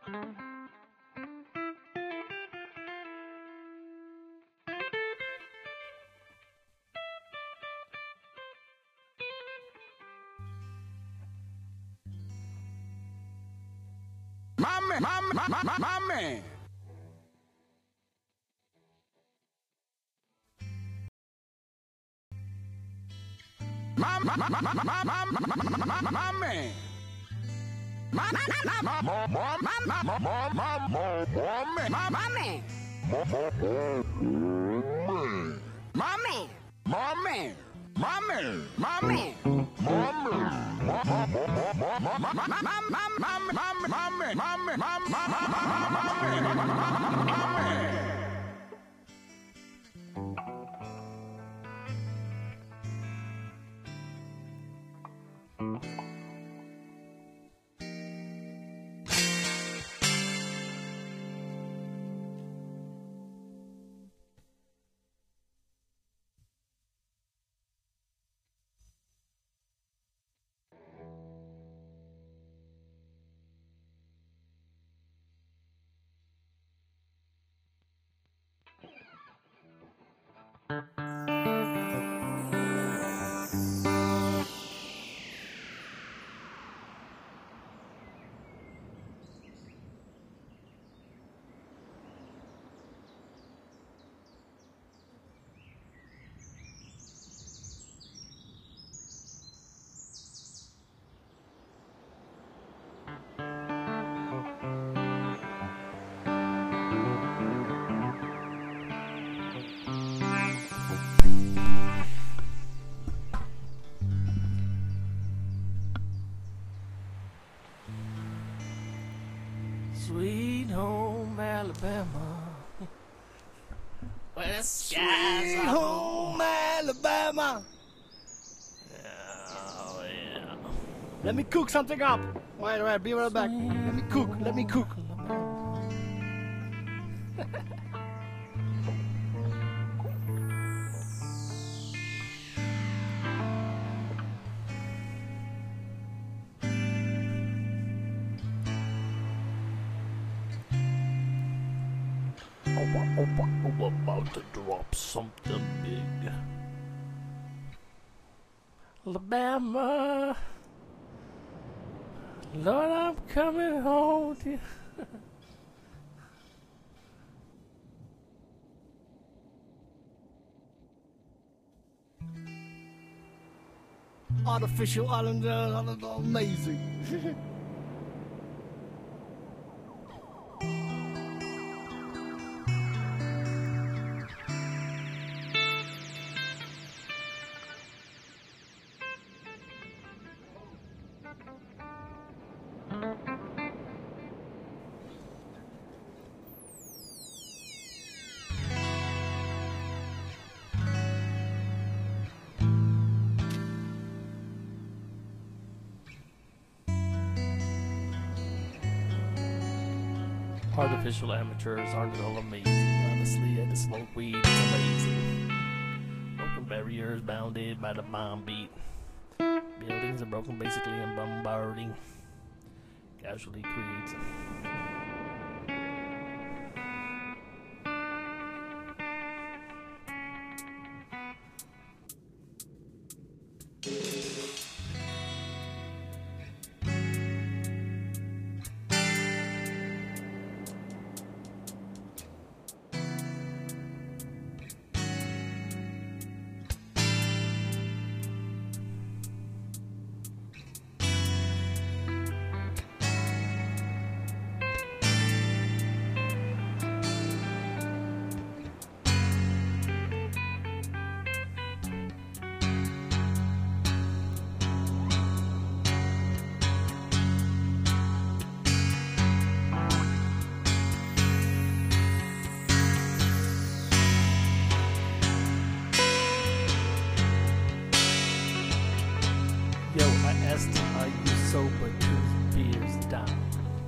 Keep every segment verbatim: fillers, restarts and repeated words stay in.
My man, my, my, my, my, my man. My, my, my, my, my, my, my, my, my, my man. My, my, my, my, my, my, my, my, my, my, my man. My, my man. My, my, man. My man. My man. My man. My man. My man. My, my, my, my, my, my, my, my, my, my man. My man. My, my, my, my, my, my man. My man. Sweet home Alabama, where the skies Sweet are home Alabama. Oh yeah. Let me cook something up. Wait, wait, be right back. Let me cook, let me cook. I'm about to drop something big. Alabama, Lord, I'm coming home to you. Artificial island, uh, amazing. Artificial amateurs aren't it all amazing? Honestly, I just smoke weed, it's amazing. Broken barriers bounded by the bomb beat. Buildings are broken basically and bombarding. Casualty creates. Yo, I asked him, are you sober? Two beers down.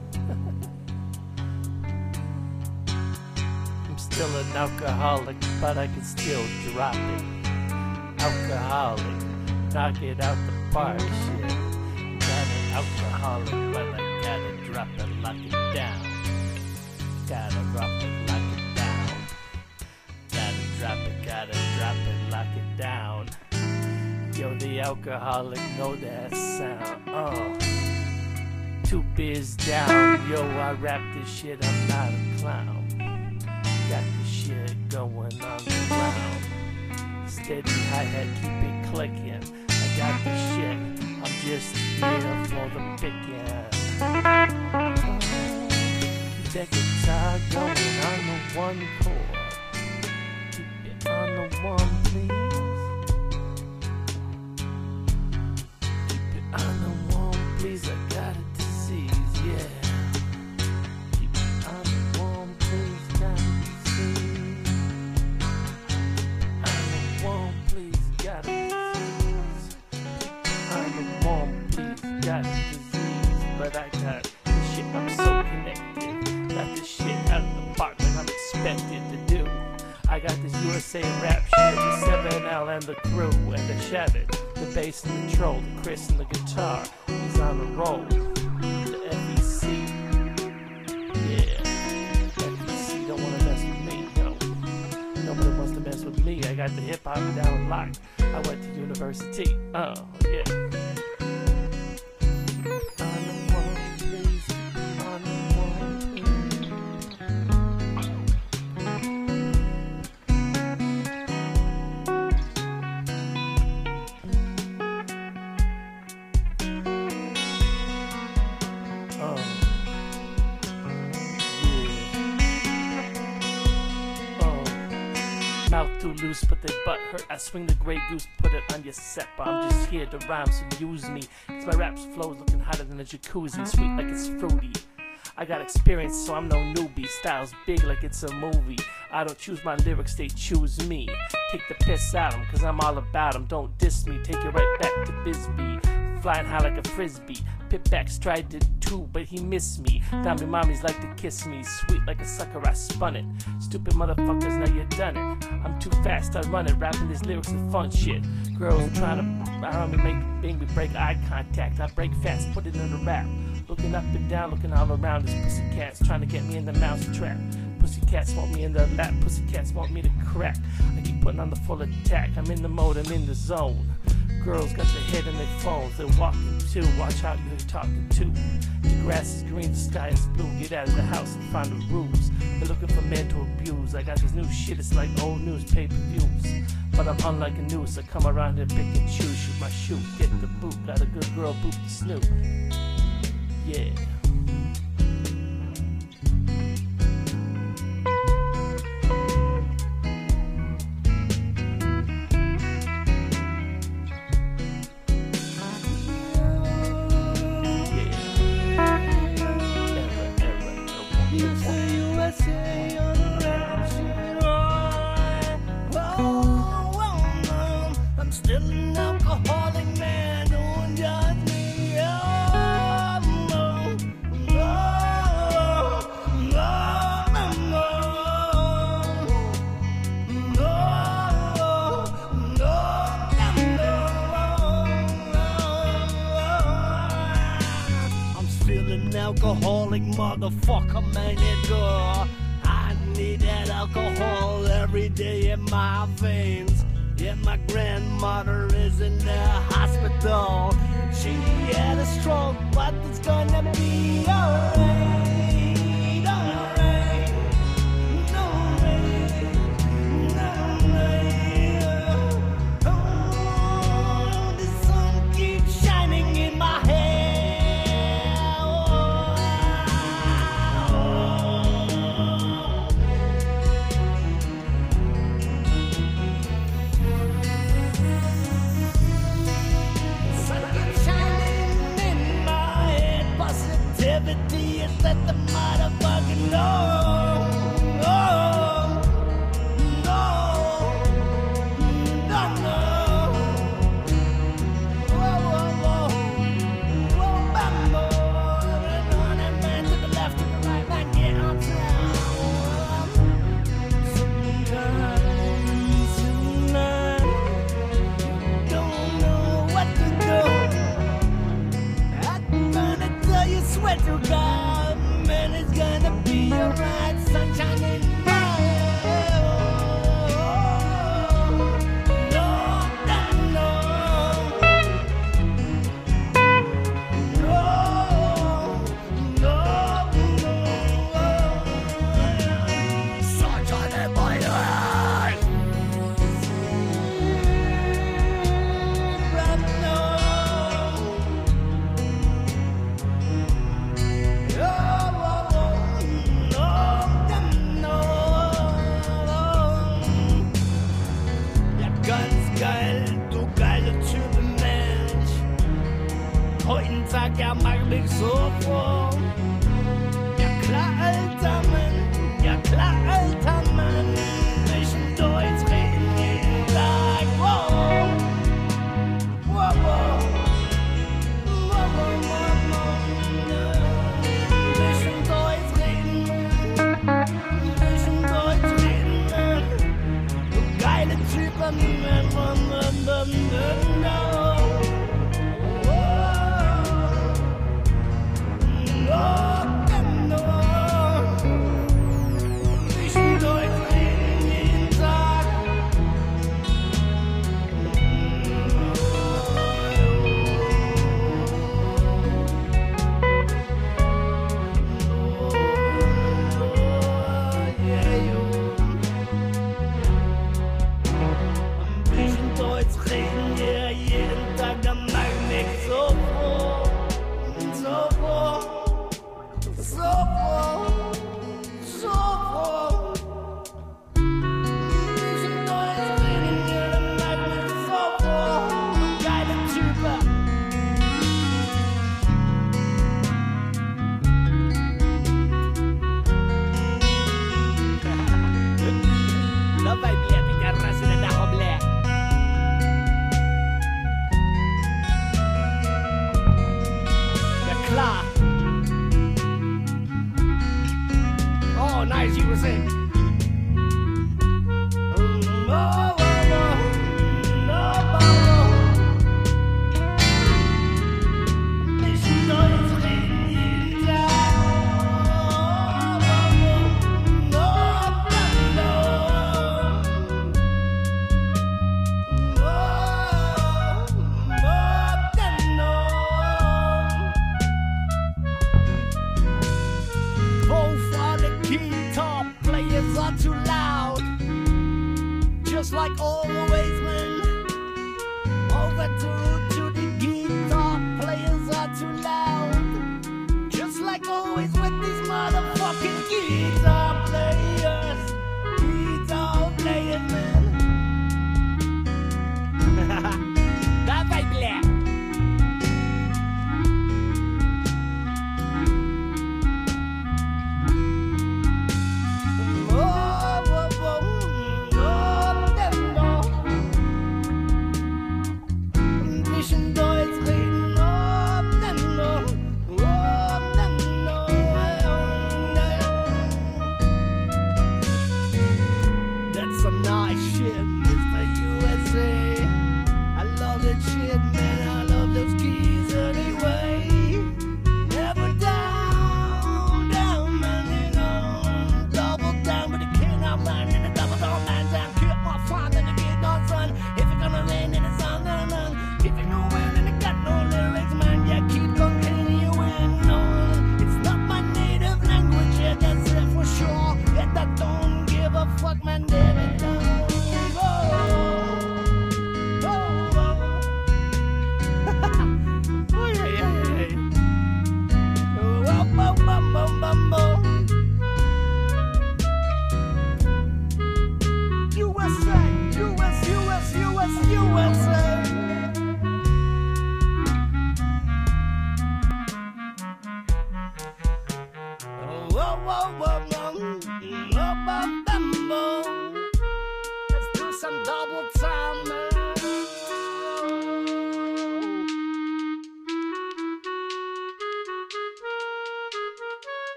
I'm still an alcoholic, but I can still drop it. Alcoholic, knock it out the park, shit. Got an alcoholic, but I gotta drop it, lock it down. Gotta drop it, lock it down. Gotta drop it, gotta drop it, lock it down. Yo, the alcoholic know that sound. Uh, two beers down. Yo, I rap this shit, I'm not a clown. Got this shit going on the ground. Steady hi-hat, keep it clicking. I got this shit, I'm just here for the picking. Keep that guitar going on the one chord. Keep it on the one, please. Keep it on the one, please. I got a disease, yeah. Keep it on the one, please. Got a disease. On the one, please. Got a disease. On the one, please. Got a disease. But I got this shit, I'm so connected. Got this shit out of the park like I'm expected to do. I got this U S A rap shit with seven L and the crew and the Shattered, the bass and the troll, the Chris and the guitar. He's on the roll. The F E C, yeah. F E C don't wanna mess with me, no. Nobody wants to mess with me. I got the hip hop down lock. I went to university. Oh yeah. Mouth too loose, but they butt hurt. I swing the Grey Goose, put it on your set. But I'm just here to rhyme, so use me. Cause my raps flows looking hotter than a jacuzzi. Sweet like it's fruity. I got experience, so I'm no newbie. Style's big like it's a movie. I don't choose my lyrics, they choose me. Take the piss out 'em, cause I'm all about 'em. Don't diss me, take it right back to Bisbee. Flying high like a frisbee. Pitback tried to too, but he missed me. Diamond mommies like to kiss me. Sweet like a sucker, I spun it. Stupid motherfuckers, now you done it. I'm too fast, I run it. Rapping these lyrics and fun shit. Girls are trying to around me, make, make me break eye contact. I break fast, put it in the rap. Looking up and down, looking all around. These pussycats trying to get me in the mouse trap. Pussycats want me in the lap. Pussycats want me to crack. I keep putting on the full attack. I'm in the mode, I'm in the zone. Girls got their head in their phones, they're walking too. Watch out, you're talking to. The grass is green, the sky is blue. Get out of the house and find the rules. They're looking for men to abuse. I got this new shit, it's like old news, pay-per-views. But I'm unlike a noose, I come around here, pick and choose. Shoot my shoe, get the boot. Got a good girl, boot the snoot. Yeah. I'm still an alcoholic man, don't judge me. Oh, no, no, no, no, no. I'm still an alcoholic motherfucker, man, it go. I need that alcohol every day in my veins. Yeah, my grandmother is in the hospital. She had a stroke, but it's gonna be alright, alright, alright, alright. Oh, the sun keeps shining in my head. Positivity is let the motherfucker know. Oh, no, no, no. Whoa, whoa, whoa. Whoa, bambo. On and man to the left, to the right, man, get on top. Sometimes, tonight, don't know what to do. I'm gonna tell you, swear to God, man, it's gonna be alright. nice U S A. Mm, oh, oh, oh, oh, oh. Nicht neues Reden da. Too loud, just like always, man. Over to, to the guitar players are too loud, just like always with these motherfucking guitar players, guitar players, man. Давай, бля.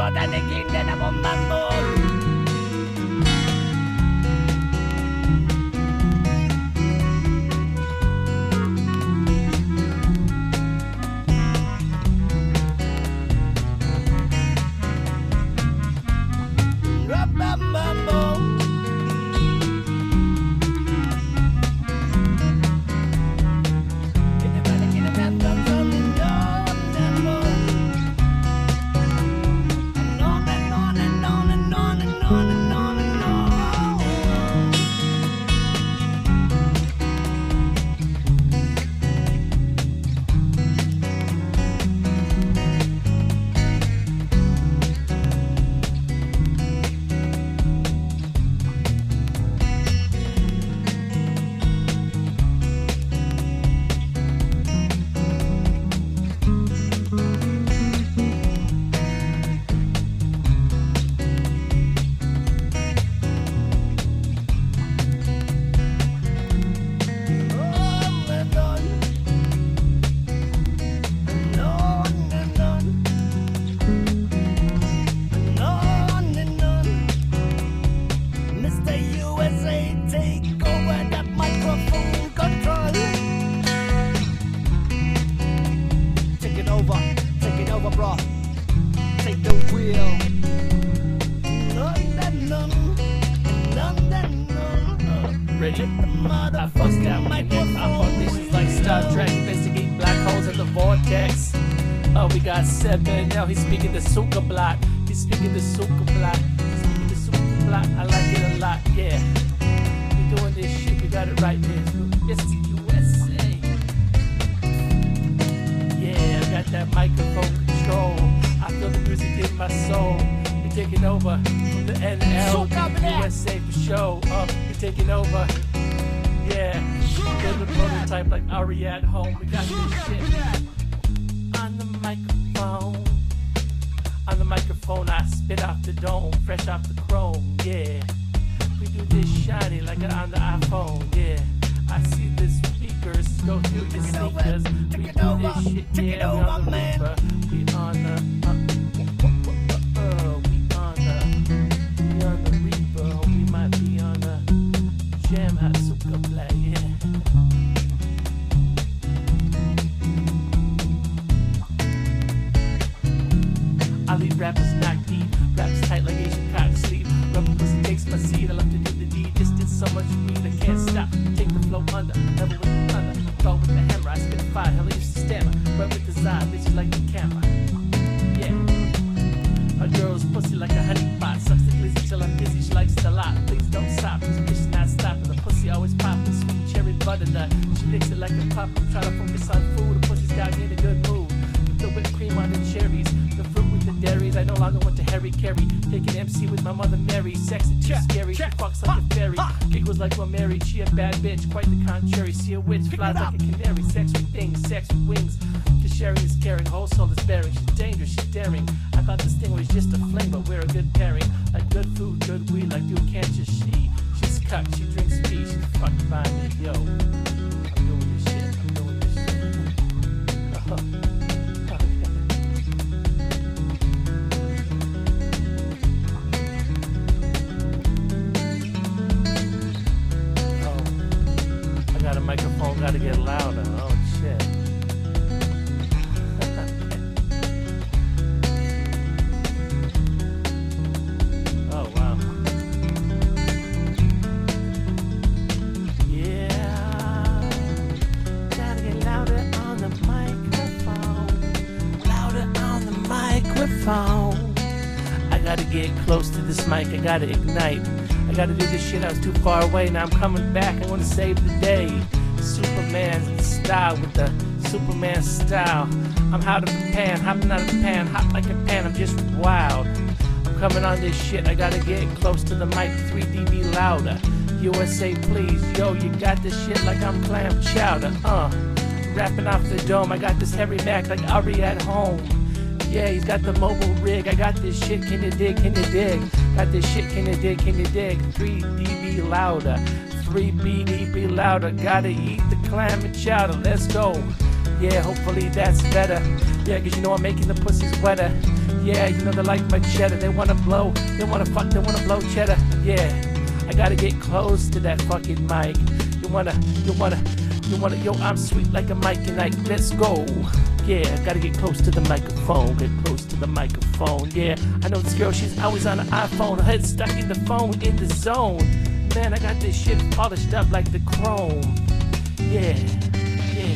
road and the king then I'm on mambo. Ready? I fucked out my neck. I fuck this is like Star Trek. Investigate black holes in the vortex. Oh, we got seven. Now he's speaking the Suka block. He's speaking the Suka block. He's speaking the Suka block. I like it a lot, yeah. We doing this shit. We got it right there. It's the U S A. Yeah, I got that microphone control. I feel the music in my soul. We're taking over from the N L to the U S A for show. Uh, we're taking over. Yeah, build a prototype like Ari at home. We got this shit on the microphone. On the microphone, I spit off the dome, fresh off the chrome. Yeah, we do this shiny like on the iPhone. Yeah, I see the speakers go through your sneakers. We do this shit. Yeah, we on the Reaper. We on the. Uh, uh, we on the. We on the Reaper. Or we might be on the Jam Hot Suka Black. Yeah. I leave rappers knock deep, raps tight like Asian cock sleep. Rubber pussy takes my seat, I love to do the deed. Just did so much weed, I can't stop. Take the flow under, never with the thunder. Throw with the hammer, I spit fire, hell I used to stammer. Rub with the Zod, bitch like the camera. Yeah. A girl's pussy like a honey pot. Sucks the glizzy till I'm dizzy, she likes it a lot. Please don't stop, this bitch not stopping. The pussy always popping, sweet cherry butternut. She licks it like a pop, I'm trying to focus on food. The pussy's got me in a good mood. Put the whipped cream on the cherries, the fruit with the dairies. I no longer want to Harry Carey. Taking M C with my mother Mary. Sexy, too scary. She fucks like a fairy. Giggles like we're married. She a bad bitch, quite the contrary. See a witch, flies like a canary. Sex with things, sex with wings. Cause sharing is caring, whole soul is bearing. She's dangerous, she's daring. I thought this thing was just a fling, but we're a good pairing. Like good food, good weed, like dude can't just she. She's cut, she drinks speed, she's fucking by me, yo. I'm doing this shit, I'm doing this shit. Uh-huh. Got a microphone, gotta get louder. Oh shit. Oh wow. Yeah. Gotta get louder on the microphone. Louder on the microphone. I gotta get close to this mic, I gotta ignite. I gotta do this shit, I was too far away. Now I'm coming back, I wanna save the day. Superman style with the Superman style. I'm hot of the pan, hopping out of the pan, hot like a pan, I'm just wild. I'm coming on this shit, I gotta get close to the mic, three D B louder. U S A please, yo, you got this shit like I'm clam chowder. Uh, rapping off the dome, I got this Harry Mack like Ari at home. Yeah, he's got the mobile rig. I got this shit, can you dig, can you dig? Got this shit, can you dig, can you dig? three D B louder, three B D B louder. Gotta eat the clam and chowder, let's go. Yeah, hopefully that's better. Yeah, cause you know I'm making the pussies wetter. Yeah, you know they like my cheddar. They wanna blow, they wanna fuck, they wanna blow cheddar. Yeah, I gotta get close to that fucking mic. You wanna, you wanna, you wanna, yo, I'm sweet like a Mike and Ike. Let's go. Yeah, gotta get close to the microphone. Get close to the microphone. Yeah, I know this girl, she's always on an iPhone. Her head stuck in the phone, in the zone. Man, I got this shit polished up like the chrome. Yeah, yeah.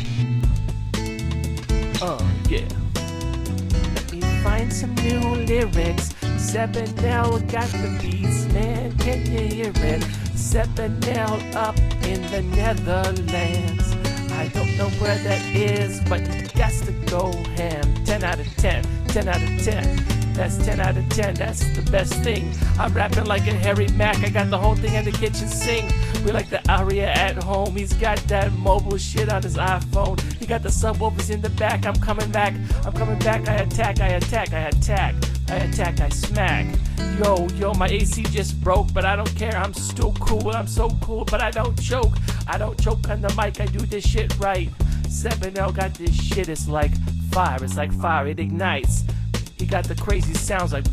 Uh, yeah. Let me find some new lyrics. Seven L got the beats, man, can you hear it? Seven L up in the Netherlands. I don't know where that is, but you got to go ham. Ten out of ten, ten out of ten. That's ten out of ten, that's the best thing. I'm rapping like a Harry Mack, I got the whole thing in the kitchen sink. We like the Aria at home, he's got that mobile shit on his iPhone. He got the subwoofers in the back, I'm coming back, I'm coming back, I attack, I attack, I attack, I attack, I smack. Yo, yo, my A C just broke, but I don't care, I'm still cool, I'm so cool, but I don't choke. I don't choke on the mic, I do this shit right. seven L got this shit, it's like fire, it's like fire, it ignites. He got the crazy sounds like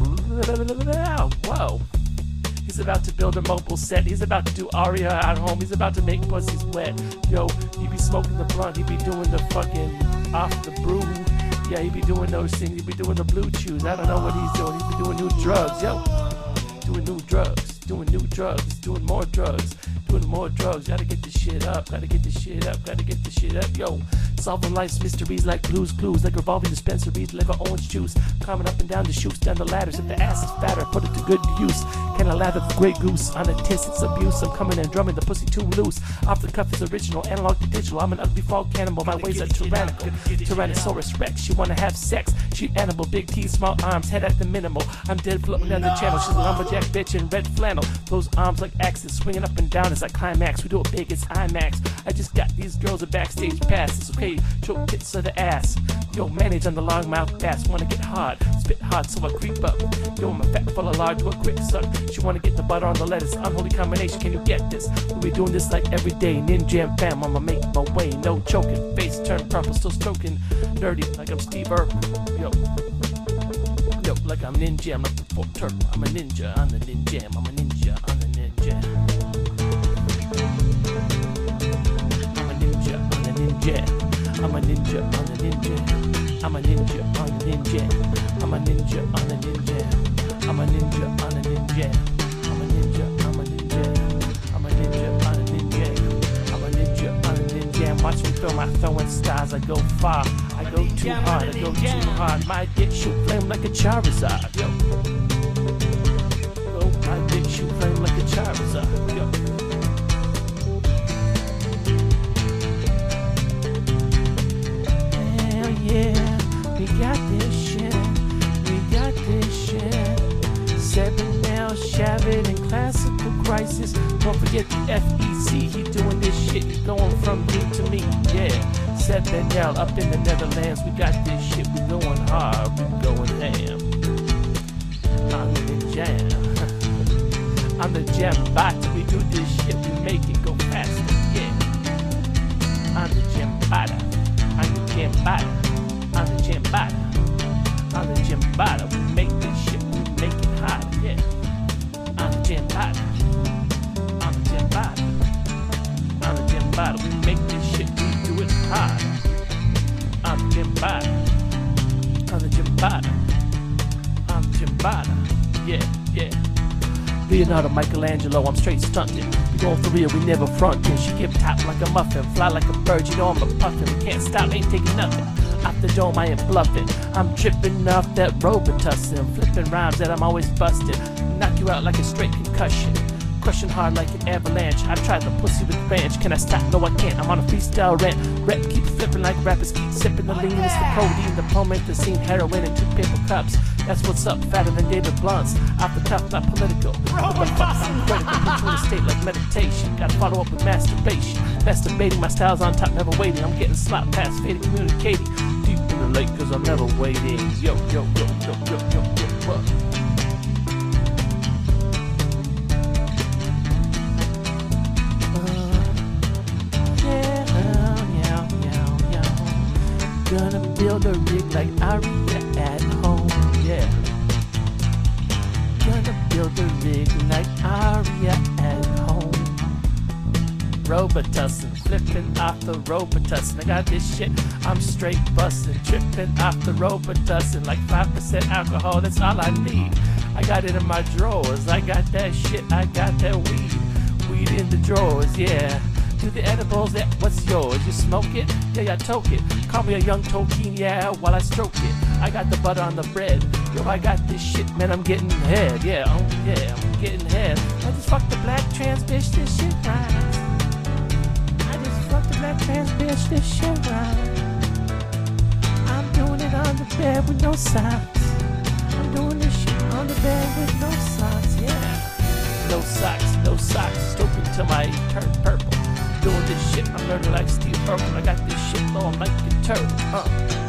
whoa. He's about to build a mobile set. He's about to do Aria at home. He's about to make pussies wet. Yo, he be smoking the blunt. He be doing the fucking off the brew. Yeah, he be doing those things. He be doing the blue chews. I don't know what he's doing. He be doing new drugs. Yo, doing new drugs. Doing new drugs. Doing more drugs. Doing more drugs. Gotta get this shit up. Gotta get this shit up. Gotta get this shit up. Yo, solving life's mysteries like Blue's Clues, like revolving dispensaries, deliver orange juice, climbing up and down the chutes, down the ladders. If the ass is fatter, put it to good use. Can I lather the Grey Goose on a test? It's abuse. I'm coming and drumming the pussy too loose. Off the cuff is original, analog to digital. I'm an ugly frog cannibal. My ways are tyrannical. Tyrannosaurus Rex. She wanna have sex. She animal, big teeth, small arms, head at the minimal. I'm dead floating down the channel. She's a lumberjack bitch in red flannel. Those arms like axes, swinging up and down as I climax. We do it big, it's IMAX. I just got these girls a backstage pass. It's okay, choke tits of the ass. Yo, manage on the long mouth bass. Wanna get hard, spit hard, so I creep up. Yo, I'm a fat full of lard to a quick suck. She wanna get the butter on the lettuce. Unholy combination, can you get this? We'll be doing this like every day. Ninja and fam, I'ma make my way. No choking, face turned purple, still stroking. Dirty, like I'm Steve Irwin. Yo. Yo, like I'm ninja, I'm like the Fort Turtle. I'm a ninja, I'm the ninja, I'm a ninja, I'm the ninja. I'm a ninja, I'm the ninja. I'm a ninja, I'm the ninja. I'm a ninja, I'm the ninja. I'm a ninja, I'm the ninja. I'm a ninja, I'm the ninja. I'm a ninja, I'm a ninja. I'm a ninja, I'm the ninja. I'm a ninja, I'm the ninja. Watch me throw my throwing stars, I go far. I go too hard, I go too hard. My dick shoot flame like a Charizard, yo. Yo, my dick shoot flame like a Charizard, yo. Hell yeah, we got this shit, we got this shit. Seven L, Shabbat, and Classical Crisis. Don't forget the F E C, he doing this shit, he going from you to me, yeah. Seven L up in the Netherlands, we got this shit, we going hard, we going ham. I'm the jam, I'm the jam bot, we do this shit, we make it go faster, yeah. I'm the jam bot, I'm the jam bot, I'm the jam bot, I'm the jam bot, we make this shit, we make it hot, yeah. I'm the jam bot, I'm the jam bot, I'm the jam bot, we make this shit, we do it hard. I'm the Jimbada, I'm the Jimbada, I'm the Jimbada, yeah, yeah. Leonardo, Michelangelo, I'm straight stunting. We going for real, we never frontin'. She give top like a muffin, fly like a bird, you know I'm a puffin'. We can't stop, ain't taking nothing. Off the dome, I ain't bluffing. I'm tripping off that Robitussin, flipping rhymes that I'm always busting. Knock you out like a straight concussion. Crushing hard like an avalanche. I tried the pussy with ranch. Can I stop? No, I can't. I'm on a freestyle rant. Rap keep flipping like rappers keep sipping the lean. It's the codeine, the promethazine, heroin, and two paper cups. That's what's up, fatter than David Blunt's. Off the cuff, not political. What the fuck? I'm critical. Control the state like meditation. Gotta follow up with masturbation. Masturbating, my style's on top, never waiting. I'm getting slop past fading, communicating. Deep in the lake, cause I'm never waiting. Yo, yo, yo, yo, yo, yo, yo, what? Gonna build a rig like Aria at home. Robitussin, flipping off the Robitussin. I got this shit, I'm straight bustin', tripping off the Robitussin, like five percent alcohol, that's all I need. I got it in my drawers, I got that shit, I got that weed, weed in the drawers, yeah. Do the edibles, that what's yours? You smoke it? Yeah, yeah, toke it. Call me a young Tolkien, yeah, while I stroke it. I got the butter on the bread. Yo, I got this shit, man, I'm getting head. Yeah, oh yeah, I'm getting head. I just fucked the black trans bitch, this shit rhymes. I just fucked the black trans bitch, this shit rhymes. I'm doing it on the bed with no socks. I'm doing this shit on the bed with no socks, yeah. No socks, no socks, stupid till my turn purple. Doing this shit, I'm learning like Steve Urkel. I got this shit long like a turtle, uh.